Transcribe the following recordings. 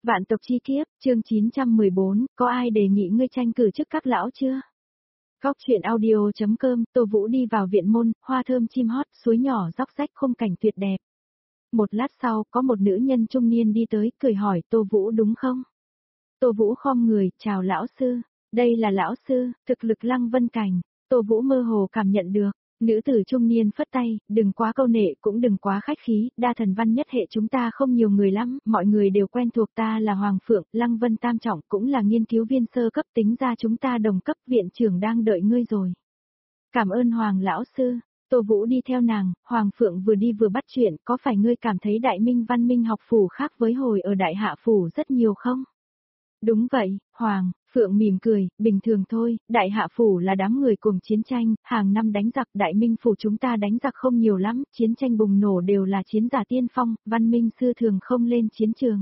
Vạn tộc chi kiếp, chương 914, có ai đề nghị ngươi tranh cử chức các lão chưa? Góc truyện audio.com, Tô Vũ đi vào viện môn, hoa thơm chim hót, suối nhỏ róc rách khung cảnh tuyệt đẹp. Một lát sau, có một nữ nhân trung niên đi tới, cười hỏi Tô Vũ đúng không? Tô Vũ khom người, chào lão sư, đây là lão sư, thực lực Lăng Vân Cảnh, Tô Vũ mơ hồ cảm nhận được. Nữ tử trung niên phất tay, đừng quá câu nệ cũng đừng quá khách khí, đa thần văn nhất hệ chúng ta không nhiều người lắm, mọi người đều quen thuộc ta là Hoàng Phượng, Lăng Vân Tam Trọng cũng là nghiên cứu viên sơ cấp, tính ra chúng ta đồng cấp, viện trưởng đang đợi ngươi rồi. Cảm ơn Hoàng lão sư, Tô Vũ đi theo nàng, Hoàng Phượng vừa đi vừa bắt chuyện, có phải ngươi cảm thấy Đại Minh Văn Minh học phủ khác với hồi ở Đại Hạ phủ rất nhiều không? Đúng vậy, Hoàng, Phượng mỉm cười, bình thường thôi, Đại Hạ phủ là đám người cùng chiến tranh, hàng năm đánh giặc, Đại Minh phủ chúng ta đánh giặc không nhiều lắm, chiến tranh bùng nổ đều là chiến giả tiên phong, Văn Minh sư thường không lên chiến trường.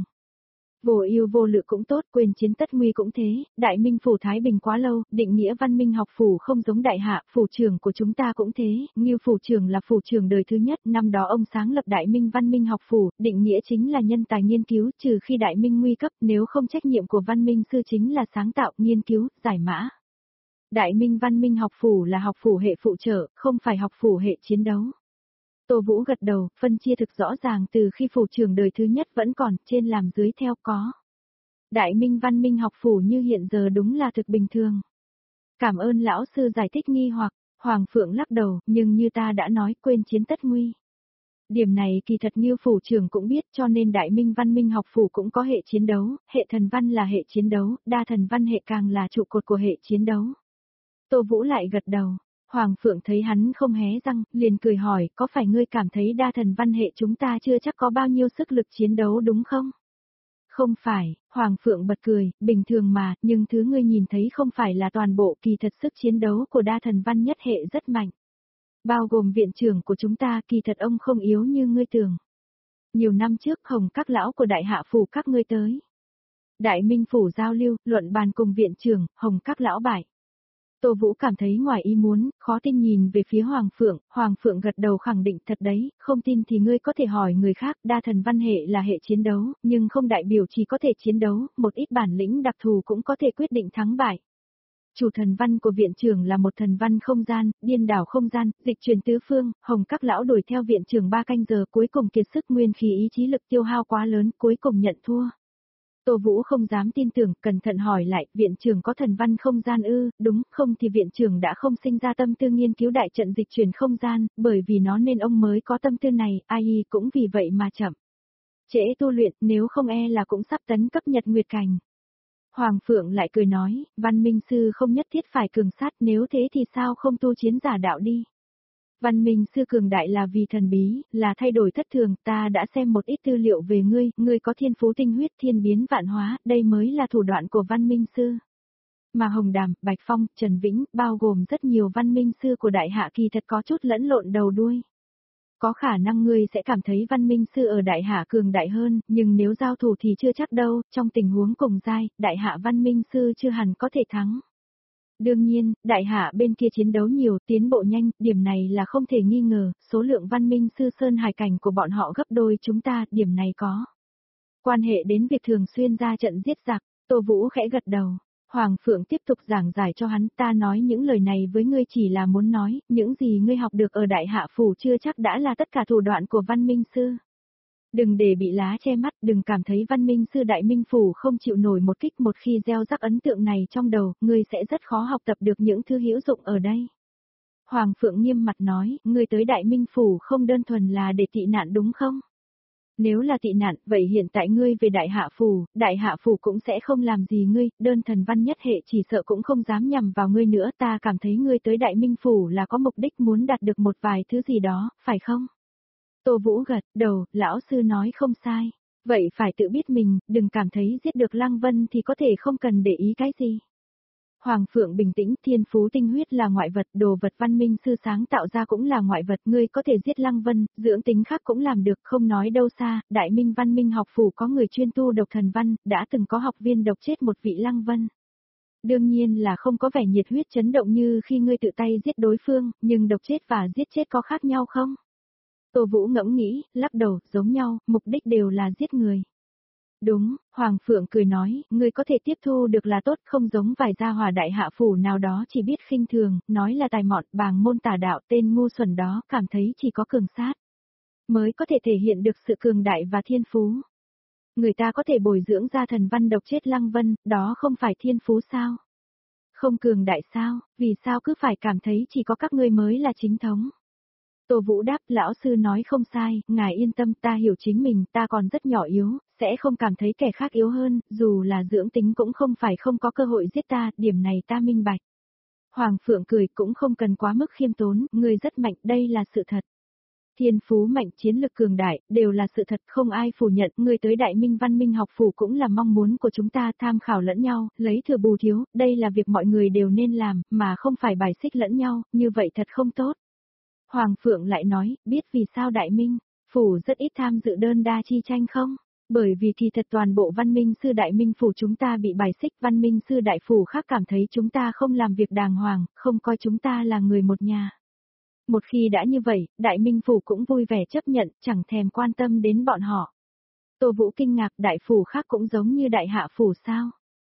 Vô ưu vô lự cũng tốt, quyền chiến tất nguy cũng thế, Đại Minh phủ Thái Bình quá lâu, định nghĩa Văn Minh học phủ không giống Đại Hạ, phủ trưởng của chúng ta cũng thế, Ngưu phủ trưởng là phủ trưởng đời thứ nhất, năm đó ông sáng lập Đại Minh Văn Minh học phủ, định nghĩa chính là nhân tài nghiên cứu, trừ khi Đại Minh nguy cấp, nếu không trách nhiệm của Văn Minh sư chính là sáng tạo, nghiên cứu, giải mã. Đại Minh Văn Minh học phủ là học phủ hệ phụ trợ, không phải học phủ hệ chiến đấu. Tô Vũ gật đầu, phân chia thực rõ ràng từ khi phủ trưởng đời thứ nhất vẫn còn, trên làm dưới theo có. Đại Minh Văn Minh học phủ như hiện giờ đúng là thực bình thường. Cảm ơn lão sư giải thích nghi hoặc, Hoàng Phượng lắc đầu, nhưng như ta đã nói quên chiến tất nguy. Điểm này kỳ thật Ngưu phủ trưởng cũng biết cho nên Đại Minh Văn Minh học phủ cũng có hệ chiến đấu, hệ thần văn là hệ chiến đấu, đa thần văn hệ càng là trụ cột của hệ chiến đấu. Tô Vũ lại gật đầu. Hoàng Phượng thấy hắn không hé răng, liền cười hỏi, có phải ngươi cảm thấy đa thần văn hệ chúng ta chưa chắc có bao nhiêu sức lực chiến đấu đúng không? Không phải, Hoàng Phượng bật cười, bình thường mà, nhưng thứ ngươi nhìn thấy không phải là toàn bộ, kỳ thật sức chiến đấu của đa thần văn nhất hệ rất mạnh. Bao gồm viện trưởng của chúng ta, kỳ thật ông không yếu như ngươi tưởng. Nhiều năm trước Hồng các lão của Đại Hạ phủ các ngươi tới. Đại Minh phủ giao lưu, luận bàn cùng viện trưởng, Hồng các lão bại. Tô Vũ cảm thấy ngoài ý muốn, khó tin nhìn về phía Hoàng Phượng gật đầu khẳng định thật đấy, không tin thì ngươi có thể hỏi người khác, đa thần văn hệ là hệ chiến đấu, nhưng không đại biểu chỉ có thể chiến đấu, một ít bản lĩnh đặc thù cũng có thể quyết định thắng bại. Chủ thần văn của viện trưởng là một thần văn không gian, điên đảo không gian, dịch chuyển tứ phương, Hồng các lão đuổi theo viện trưởng 3 canh giờ cuối cùng kiệt sức nguyên khí ý chí lực tiêu hao quá lớn, cuối cùng nhận thua. Tô Vũ không dám tin tưởng, cẩn thận hỏi lại, viện trưởng có thần văn không gian ư, đúng, không thì viện trưởng đã không sinh ra tâm tư nghiên cứu đại trận dịch chuyển không gian, bởi vì nó nên ông mới có tâm tư này, ai cũng vì vậy mà chậm. Trễ tu luyện, nếu không e là cũng sắp tấn cấp nhật nguyệt cảnh. Hoàng Phượng lại cười nói, Văn Minh sư không nhất thiết phải cường sát, nếu thế thì sao không tu chiến giả đạo đi. Văn Minh sư cường đại là vì thần bí, là thay đổi thất thường, ta đã xem một ít tư liệu về ngươi, ngươi có thiên phú tinh huyết thiên biến vạn hóa, đây mới là thủ đoạn của Văn Minh sư. Mà Hồng Đàm, Bạch Phong, Trần Vĩnh, bao gồm rất nhiều Văn Minh sư của Đại Hạ kỳ thật có chút lẫn lộn đầu đuôi. Có khả năng ngươi sẽ cảm thấy Văn Minh sư ở Đại Hạ cường đại hơn, nhưng nếu giao thủ thì chưa chắc đâu, trong tình huống cùng giai, Đại Hạ Văn Minh sư chưa hẳn có thể thắng. Đương nhiên, Đại Hạ bên kia chiến đấu nhiều, tiến bộ nhanh, điểm này là không thể nghi ngờ, số lượng Văn Minh sư sơn hải cảnh của bọn họ gấp đôi chúng ta, điểm này có. Quan hệ đến việc thường xuyên ra trận giết giặc, Tô Vũ khẽ gật đầu. Hoàng Phượng tiếp tục giảng giải cho hắn, ta nói những lời này với ngươi chỉ là muốn nói, những gì ngươi học được ở Đại Hạ phủ chưa chắc đã là tất cả thủ đoạn của Văn Minh sư. Đừng để bị lá che mắt, đừng cảm thấy Văn Minh sư Đại Minh phủ không chịu nổi một kích, một khi gieo rắc ấn tượng này trong đầu, ngươi sẽ rất khó học tập được những thứ hữu dụng ở đây. Hoàng Phượng nghiêm mặt nói, ngươi tới Đại Minh phủ không đơn thuần là để tị nạn đúng không? Nếu là tị nạn, vậy hiện tại ngươi về Đại Hạ phủ cũng sẽ không làm gì ngươi, đơn thần văn nhất hệ chỉ sợ cũng không dám nhằm vào ngươi nữa, ta cảm thấy ngươi tới Đại Minh phủ là có mục đích muốn đạt được một vài thứ gì đó, phải không? Tô Vũ gật đầu, lão sư nói không sai. Vậy phải tự biết mình, đừng cảm thấy giết được Lăng Vân thì có thể không cần để ý cái gì. Hoàng Phượng bình tĩnh, thiên phú tinh huyết là ngoại vật, đồ vật Văn Minh sư sáng tạo ra cũng là ngoại vật, ngươi có thể giết Lăng Vân, dưỡng tính khác cũng làm được, không nói đâu xa, Đại Minh Văn Minh học phủ có người chuyên tu độc thần văn, đã từng có học viên độc chết một vị Lăng Vân. Đương nhiên là không có vẻ nhiệt huyết chấn động như khi ngươi tự tay giết đối phương, nhưng độc chết và giết chết có khác nhau không? Tô Vũ ngẫm nghĩ, lắc đầu, giống nhau, mục đích đều là giết người. Đúng, Hoàng Phượng cười nói, ngươi có thể tiếp thu được là tốt, không giống vài gia hòa đại hạ phủ nào đó chỉ biết khinh thường, nói là tài mọn, bàng môn tà đạo, tên ngu xuẩn đó, cảm thấy chỉ có cường sát mới có thể thể hiện được sự cường đại và thiên phú. Người ta có thể bồi dưỡng ra thần văn độc chết Lăng Vân, đó không phải thiên phú sao? Không cường đại sao, vì sao cứ phải cảm thấy chỉ có các ngươi mới là chính thống? Tô Vũ đáp, lão sư nói không sai, ngài yên tâm, ta hiểu chính mình, ta còn rất nhỏ yếu, sẽ không cảm thấy kẻ khác yếu hơn, dù là dưỡng tính cũng không phải không có cơ hội giết ta, điểm này ta minh bạch. Hoàng Phượng cười, cũng không cần quá mức khiêm tốn, ngươi rất mạnh, đây là sự thật. Thiên phú mạnh, chiến lực cường đại, đều là sự thật, không ai phủ nhận, ngươi tới Đại Minh Văn Minh học phủ cũng là mong muốn của chúng ta, tham khảo lẫn nhau, lấy thừa bù thiếu, đây là việc mọi người đều nên làm, mà không phải bài xích lẫn nhau, như vậy thật không tốt. Hoàng Phượng lại nói, biết vì sao Đại Minh phủ rất ít tham dự đơn đa chi tranh không? Bởi vì kỳ thật toàn bộ Văn Minh sư Đại Minh phủ chúng ta bị bài xích, Văn Minh sư Đại phủ khác cảm thấy chúng ta không làm việc đàng hoàng, không coi chúng ta là người một nhà. Một khi đã như vậy, Đại Minh phủ cũng vui vẻ chấp nhận, chẳng thèm quan tâm đến bọn họ. Tô Vũ kinh ngạc, Đại phủ khác cũng giống như Đại hạ phủ sao?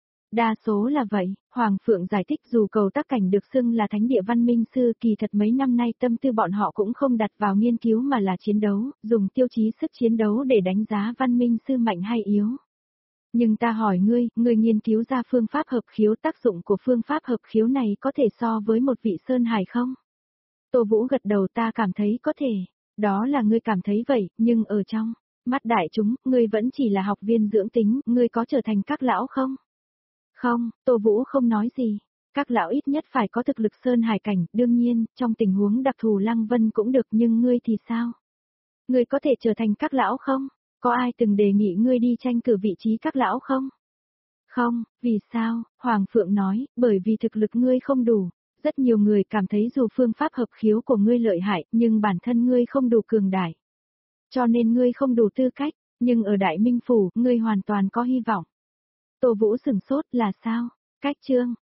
Đa số là vậy, Hoàng Phượng giải thích, dù cầu tác cảnh được xưng là thánh địa văn minh sư, kỳ thật mấy năm nay tâm tư bọn họ cũng không đặt vào nghiên cứu mà là chiến đấu, dùng tiêu chí sức chiến đấu để đánh giá văn minh sư mạnh hay yếu. Nhưng ta hỏi ngươi, ngươi nghiên cứu ra phương pháp hợp khiếu, tác dụng của phương pháp hợp khiếu này có thể so với một vị Sơn Hải không? Tô Vũ gật đầu, ta cảm thấy có thể, đó là ngươi cảm thấy vậy, nhưng ở trong mắt đại chúng, ngươi vẫn chỉ là học viên dưỡng tính, ngươi có trở thành các lão không? Không, Tô Vũ không nói gì. Các lão ít nhất phải có thực lực Sơn Hải cảnh, đương nhiên, trong tình huống đặc thù Lăng Vân cũng được, nhưng ngươi thì sao? Ngươi có thể trở thành các lão không? Có ai từng đề nghị ngươi đi tranh cử vị trí các lão không? Không, vì sao? Hoàng Phượng nói, bởi vì thực lực ngươi không đủ. Rất nhiều người cảm thấy dù phương pháp hợp khiếu của ngươi lợi hại, nhưng bản thân ngươi không đủ cường đại. Cho nên ngươi không đủ tư cách, nhưng ở Đại Minh Phủ, ngươi hoàn toàn có hy vọng. Tô Vũ sửng sốt, là sao? Cách chương